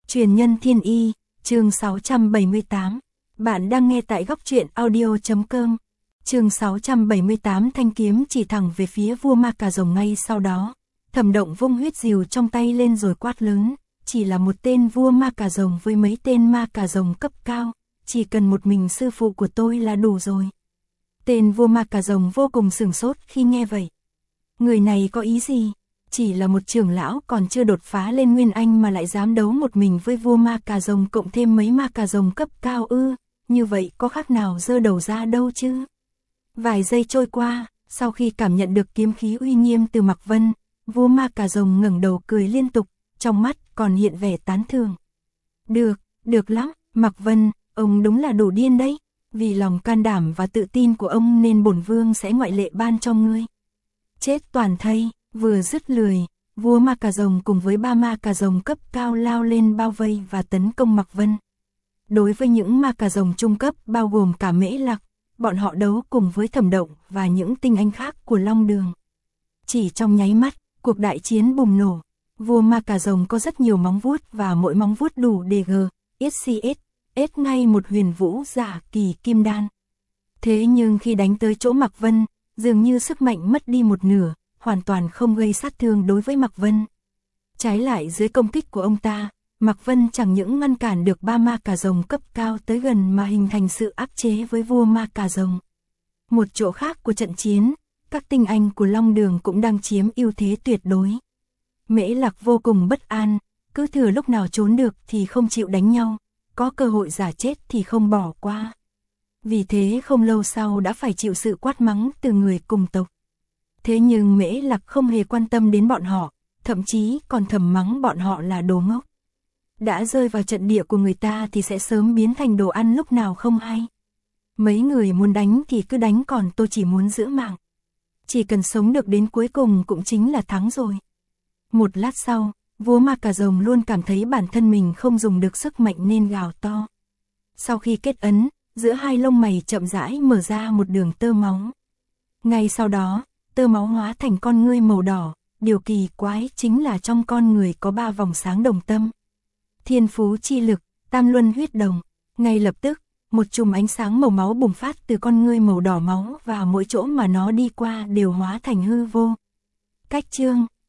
Truyền nhân thiên y, chương 678. Bạn đang nghe tại góc truyện audio.com. Chương 678 thanh kiếm chỉ thẳng về phía vua ma cà rồng ngay sau đó. Thẩm Động vung huyết rìu trong tay lên rồi quát lớn, chỉ là một tên vua ma cà rồng với mấy tên ma cà rồng cấp cao, chỉ cần một mình sư phụ của tôi là đủ rồi. Tên vua ma cà rồng vô cùng sửng sốt khi nghe vậy. Người này có ý gì? Chỉ là một trưởng lão còn chưa đột phá lên Nguyên Anh mà lại dám đấu một mình với vua ma cà rồng cộng thêm mấy ma cà rồng cấp cao ư, như vậy có khác nào giơ đầu ra đâu chứ? Vài giây trôi qua, sau khi cảm nhận được kiếm khí uy nghiêm từ Mạc Vân, vua ma cà rồng ngẩng đầu cười liên tục, trong mắt còn hiện vẻ tán thưởng. Được lắm, Mạc Vân, ông đúng là đủ điên đấy, vì lòng can đảm và tự tin của ông nên bổn vương sẽ ngoại lệ ban cho ngươi. Chết toàn thây. Vừa dứt lời, vua ma cà rồng cùng với ba ma cà rồng cấp cao lao lên bao vây và tấn công Mạc Vân. Đối với những ma cà rồng trung cấp bao gồm cả Mễ Lạc, bọn họ đấu cùng với Thẩm Động và những tinh anh khác của Long Đường. Chỉ trong nháy mắt, cuộc đại chiến bùng nổ. Vua ma cà rồng có rất nhiều móng vuốt và mỗi móng vuốt đủ để ết ngay một huyền vũ giả kỳ kim đan. Thế nhưng khi đánh tới chỗ Mạc Vân, dường như sức mạnh mất đi một nửa, hoàn toàn không gây sát thương đối với Mạc Vân. Trái lại dưới công kích của ông ta, Mạc Vân chẳng những ngăn cản được ba ma cà rồng cấp cao tới gần mà hình thành sự áp chế với vua ma cà rồng. Một chỗ khác của trận chiến, các tinh anh của Long Đường cũng đang chiếm ưu thế tuyệt đối. Mễ Lạc vô cùng bất an, cứ thừa lúc nào trốn được thì không chịu đánh nhau, có cơ hội giả chết thì không bỏ qua. Vì thế không lâu sau đã phải chịu sự quát mắng từ người cùng tộc. Thế nhưng Mễ Lạc không hề quan tâm đến bọn họ, thậm chí còn thầm mắng bọn họ là đồ ngốc. Đã rơi vào trận địa của người ta thì sẽ sớm biến thành đồ ăn lúc nào không hay. Mấy người muốn đánh thì cứ đánh, còn tôi chỉ muốn giữ mạng. Chỉ cần sống được đến cuối cùng cũng chính là thắng rồi. Một lát sau, vua ma cà rồng luôn cảm thấy bản thân mình không dùng được sức mạnh nên gào to. Sau khi kết ấn, giữa hai lông mày chậm rãi mở ra một đường tơ máu. Ngay sau đó, tơ máu hóa thành con ngươi màu đỏ, điều kỳ quái chính là trong con người có 3 vòng sáng đồng tâm. Thiên phú chi lực, tam luân huyết đồng. Ngay lập tức, một chùm ánh sáng màu máu bùng phát từ con ngươi màu đỏ máu và mỗi chỗ mà nó đi qua đều hóa thành hư vô. Cách chương